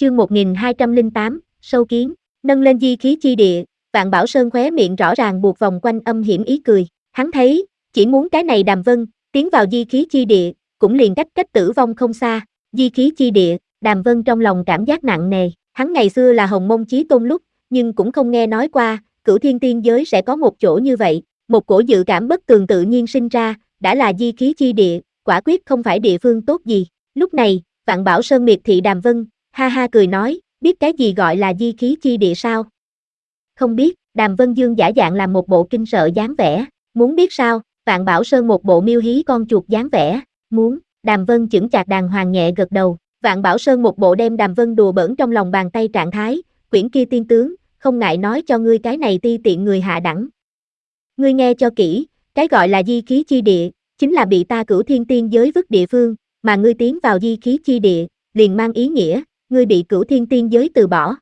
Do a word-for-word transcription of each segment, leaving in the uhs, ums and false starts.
Chương một nghìn hai trăm lẻ tám, sâu kiến, nâng lên di khí chi địa, Vạn Bảo Sơn khóe miệng rõ ràng buộc vòng quanh âm hiểm ý cười, hắn thấy, chỉ muốn cái này Đàm Vân, tiến vào di khí chi địa, cũng liền cách cách tử vong không xa, di khí chi địa, Đàm Vân trong lòng cảm giác nặng nề, hắn ngày xưa là Hồng Mông Chí Tôn lúc, nhưng cũng không nghe nói qua, Cửu Thiên Tiên giới sẽ có một chỗ như vậy, một cổ dự cảm bất tường tự nhiên sinh ra, đã là di khí chi địa, quả quyết không phải địa phương tốt gì, lúc này, Vạn Bảo Sơn miệt thị Đàm Vân, ha ha cười nói, biết cái gì gọi là di khí chi địa sao? Không biết, Đàm Vân Dương giả dạng làm một bộ kinh sợ dáng vẻ, muốn biết sao? Vạn Bảo Sơn một bộ miêu hí con chuột dáng vẻ, muốn, Đàm Vân chững chạc đàng hoàng nhẹ gật đầu, Vạn Bảo Sơn một bộ đem Đàm Vân đùa bỡn trong lòng bàn tay trạng thái, quyển kia tiên tướng, không ngại nói cho ngươi cái này ti tiện người hạ đẳng. Ngươi nghe cho kỹ, cái gọi là di khí chi địa, chính là bị ta Cửu Thiên Tiên giới vứt địa phương, mà ngươi tiến vào di khí chi địa, liền mang ý nghĩa, ngươi bị Cửu Thiên Tiên giới từ bỏ.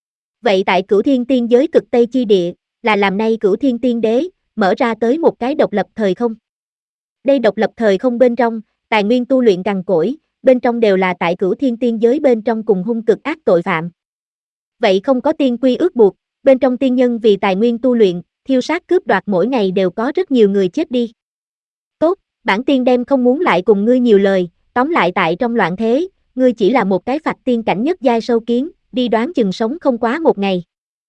Vậy tại Cửu Thiên Tiên giới cực Tây chi địa, là làm nay Cửu Thiên Tiên đế, mở ra tới một cái độc lập thời không. Đây độc lập thời không bên trong, tài nguyên tu luyện cằn cỗi, bên trong đều là tại Cửu Thiên Tiên giới bên trong cùng hung cực ác tội phạm. Vậy không có tiên quy ước buộc, bên trong tiên nhân vì tài nguyên tu luyện, thiêu sát cướp đoạt mỗi ngày đều có rất nhiều người chết đi. Tốt, bản tiên đem không muốn lại cùng ngươi nhiều lời, tóm lại tại trong loạn thế, ngươi chỉ là một cái phạt tiên cảnh nhất giai sâu kiến, đi đoán chừng sống không quá một ngày.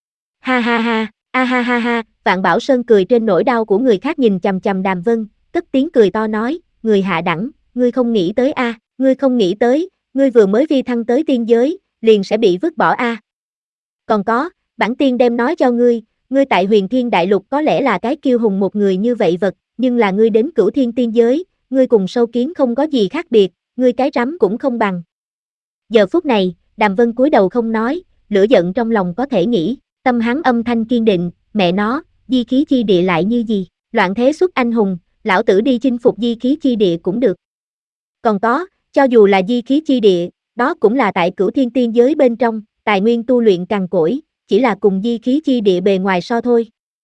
Ha ha ha, a ha ha ha, Vạn Bảo Sơn cười trên nỗi đau của người khác nhìn chằm chằm Đàm Vân, cất tiếng cười to nói, người hạ đẳng, ngươi không nghĩ tới a, à, ngươi không nghĩ tới, ngươi vừa mới phi thăng tới tiên giới, liền sẽ bị vứt bỏ a. À. Còn có, bản tiên đem nói cho ngươi, ngươi tại Huyền Thiên Đại Lục có lẽ là cái kiêu hùng một người như vậy vật, nhưng là ngươi đến Cửu Thiên Tiên giới, ngươi cùng sâu kiến không có gì khác biệt, ngươi cái rắm cũng không bằng. Giờ phút này, Đàm Vân cúi đầu không nói, lửa giận trong lòng có thể nghĩ, tâm hắn âm thanh kiên định, mẹ nó, di khí chi địa lại như gì, loạn thế xuất anh hùng, lão tử đi chinh phục di khí chi địa cũng được. Còn có, cho dù là di khí chi địa, đó cũng là tại Cửu Thiên Tiên giới bên trong, tài nguyên tu luyện cằn cỗi, chỉ là cùng di khí chi địa bề ngoài so thôi.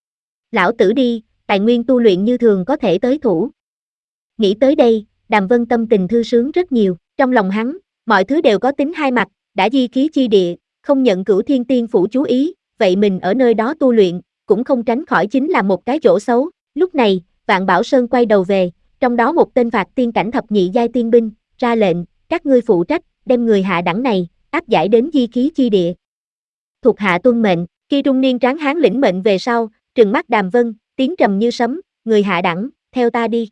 Lão tử đi, tài nguyên tu luyện như thường có thể tới thủ. Nghĩ tới đây, Đàm Vân tâm tình thư sướng rất nhiều, trong lòng hắn, mọi thứ đều có tính hai mặt, đã di khí chi địa, không nhận Cửu Thiên Tiên phủ chú ý, vậy mình ở nơi đó tu luyện, cũng không tránh khỏi chính là một cái chỗ xấu. Lúc này, Vạn Bảo Sơn quay đầu về, trong đó một tên phạt tiên cảnh thập nhị giai tiên binh, ra lệnh, các ngươi phụ trách, đem người hạ đẳng này, áp giải đến di khí chi địa. Thuộc hạ tuân mệnh, khi trung niên tráng hán lĩnh mệnh về sau, trừng mắt Đàm Vân, tiếng trầm như sấm, người hạ đẳng, theo ta đi.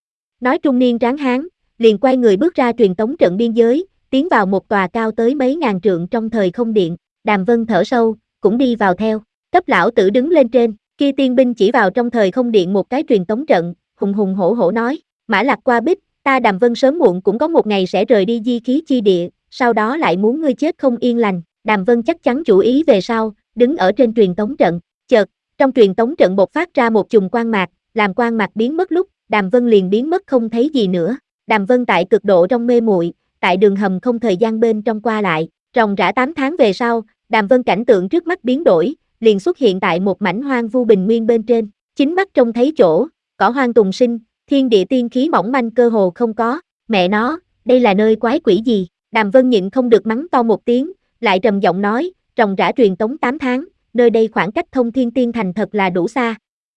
Nói trung niên tráng hán, liền quay người bước ra truyền tống trận biên giới, tiến vào một tòa cao tới mấy ngàn trượng trong thời không điện, Đàm Vân thở sâu, cũng đi vào theo, cấp lão tử đứng lên trên, kia tiên binh chỉ vào trong thời không điện một cái truyền tống trận, hùng hùng hổ hổ nói, mã lạc qua bích, ta Đàm Vân sớm muộn cũng có một ngày sẽ rời đi di khí chi địa, sau đó lại muốn ngươi chết không yên lành, Đàm Vân chắc chắn chủ ý về sau, đứng ở trên truyền tống trận, chợt, trong truyền tống trận bộc phát ra một chùm quang mạc, làm quang mạc biến mất lúc, Đàm Vân liền biến mất không thấy gì nữa, Đàm Vân tại cực độ trong mê muội, tại đường hầm không thời gian bên trong qua lại, ròng rã tám tháng về sau, Đàm Vân cảnh tượng trước mắt biến đổi, liền xuất hiện tại một mảnh hoang vu bình nguyên bên trên, chính mắt trông thấy chỗ, cỏ hoang tùng sinh, thiên địa tiên khí mỏng manh cơ hồ không có, mẹ nó, đây là nơi quái quỷ gì, Đàm Vân nhịn không được mắng to một tiếng, lại trầm giọng nói, ròng rã truyền tống tám tháng, nơi đây khoảng cách Thông Thiên Tiên Thành thật là đủ xa.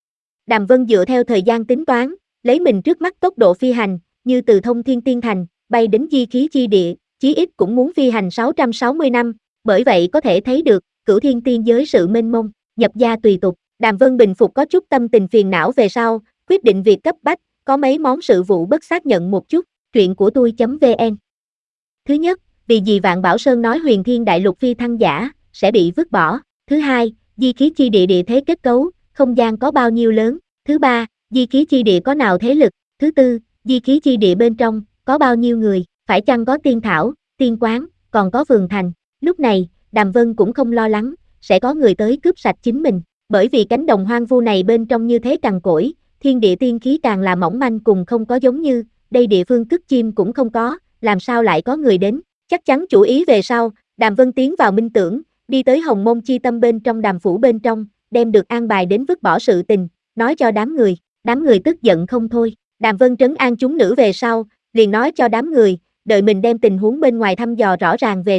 Đàm Vân dựa theo thời gian tính toán, lấy mình trước mắt tốc độ phi hành, như từ Thông Thiên Tiên Thành, bay đến di khí chi địa, chí ít cũng muốn phi hành sáu trăm sáu mươi năm, bởi vậy có thể thấy được, Cửu Thiên Tiên giới sự mênh mông, nhập gia tùy tục, Đàm Vân bình phục có chút tâm tình phiền não về sau, quyết định việc cấp bách, có mấy món sự vụ bất xác nhận một chút, truyện của tôi.vn. Thứ nhất, vì gì Vạn Bảo Sơn nói Huyền Thiên Đại Lục phi thăng giả, sẽ bị vứt bỏ. Thứ hai, di khí chi địa địa thế kết cấu, không gian có bao nhiêu lớn. Thứ ba, di khí chi địa có nào thế lực. Thứ tư, di khí chi địa bên trong, có bao nhiêu người, phải chăng có tiên thảo, tiên quán, còn có vườn thành. Lúc này, Đàm Vân cũng không lo lắng, sẽ có người tới cướp sạch chính mình, bởi vì cánh đồng hoang vu này bên trong như thế cằn cỗi, thiên địa tiên khí càng là mỏng manh cùng không có giống như, đây địa phương cất chim cũng không có, làm sao lại có người đến, chắc chắn chủ ý về sau, Đàm Vân tiến vào minh tưởng, đi tới Hồng Mông Chi Tâm bên trong Đàm phủ bên trong, đem được an bài đến vứt bỏ sự tình, nói cho đám người, đám người tức giận không thôi, Đàm Vân trấn an chúng nữ về sau, liền nói cho đám người, đợi mình đem tình huống bên ngoài thăm dò rõ ràng về sau,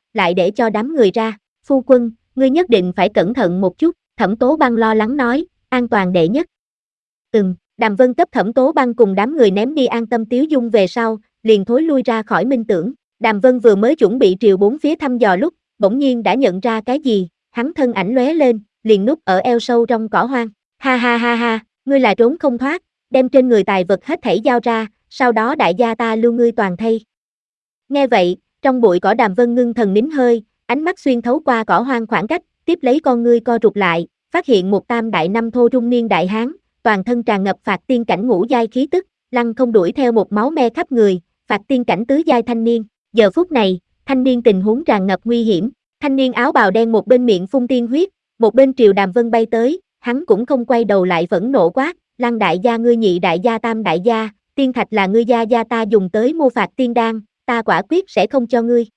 lại để cho đám người ra. Phu quân, ngươi nhất định phải cẩn thận một chút, Thẩm Tố Băng lo lắng nói, an toàn đệ nhất. Ừm, Đàm Vân cấp Thẩm Tố Băng cùng đám người ném đi an tâm tiếu dung về sau, liền thối lui ra khỏi minh tưởng. Đàm Vân vừa mới chuẩn bị triều bốn phía thăm dò lúc, bỗng nhiên đã nhận ra cái gì, hắn thân ảnh lóe lên, liền núp ở eo sâu trong cỏ hoang. Ha ha ha ha, ngươi là trốn không thoát, đem trên người tài vật hết thảy giao ra, sau đó đại gia ta lưu ngươi toàn thây. Nghe vậy, trong bụi cỏ Đàm Vân ngưng thần nín hơi, ánh mắt xuyên thấu qua cỏ hoang khoảng cách, tiếp lấy con ngươi co rụt lại, phát hiện một tam đại năm thô trung niên đại hán, toàn thân tràn ngập phạt tiên cảnh ngũ giai khí tức, lăng không đuổi theo một máu me khắp người, phạt tiên cảnh tứ giai thanh niên. Giờ phút này, thanh niên tình huống tràn ngập nguy hiểm, thanh niên áo bào đen một bên miệng phun tiên huyết, một bên triều Đàm Vân bay tới, hắn cũng không quay đầu lại vẫn nộ quát, Lăng đại gia ngươi nhị đại gia tam đại gia, tiên thạch là ngươi gia gia ta dùng tới mua phạt tiên đan, ta quả quyết sẽ không cho ngươi.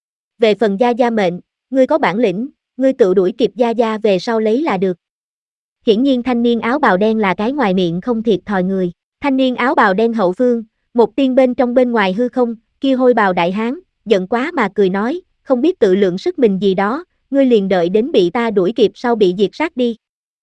Về phần gia gia mệnh, ngươi có bản lĩnh, ngươi tự đuổi kịp gia gia về sau lấy là được. Hiển nhiên thanh niên áo bào đen là cái ngoài miệng không thiệt thòi người, thanh niên áo bào đen hậu phương, một tiên bên trong bên ngoài hư không, kia hôi bào đại hán, giận quá mà cười nói, không biết tự lượng sức mình gì đó, ngươi liền đợi đến bị ta đuổi kịp sau bị diệt sát đi.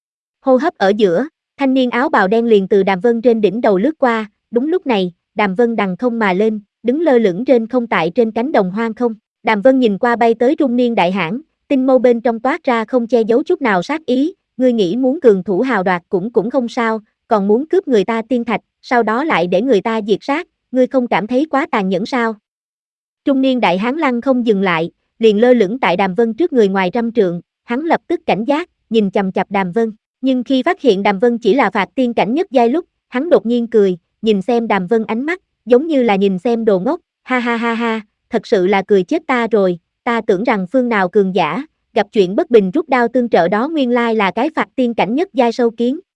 Hô hấp ở giữa, thanh niên áo bào đen liền từ Đàm Vân trên đỉnh đầu lướt qua, đúng lúc này, Đàm Vân đằng không mà lên, đứng lơ lửng trên không tại trên cánh đồng hoang không. Đàm Vân nhìn qua bay tới trung niên đại hãn, tinh mâu bên trong toát ra không che giấu chút nào sát ý, ngươi nghĩ muốn cường thủ hào đoạt cũng cũng không sao, còn muốn cướp người ta tiên thạch, sau đó lại để người ta diệt sát, ngươi không cảm thấy quá tàn nhẫn sao? Trung niên đại hán lăng không dừng lại, liền lơ lửng tại Đàm Vân trước người ngoài trăm trượng, hắn lập tức cảnh giác, nhìn chằm chằm Đàm Vân, nhưng khi phát hiện Đàm Vân chỉ là phạt tiên cảnh nhất giai lúc, hắn đột nhiên cười, nhìn xem Đàm Vân ánh mắt, giống như là nhìn xem đồ ngốc, ha ha ha ha, thật sự là cười chết ta rồi, ta tưởng rằng phương nào cường giả, gặp chuyện bất bình rút đao tương trợ đó nguyên lai là cái phạt tiên cảnh nhất giai sâu kiến,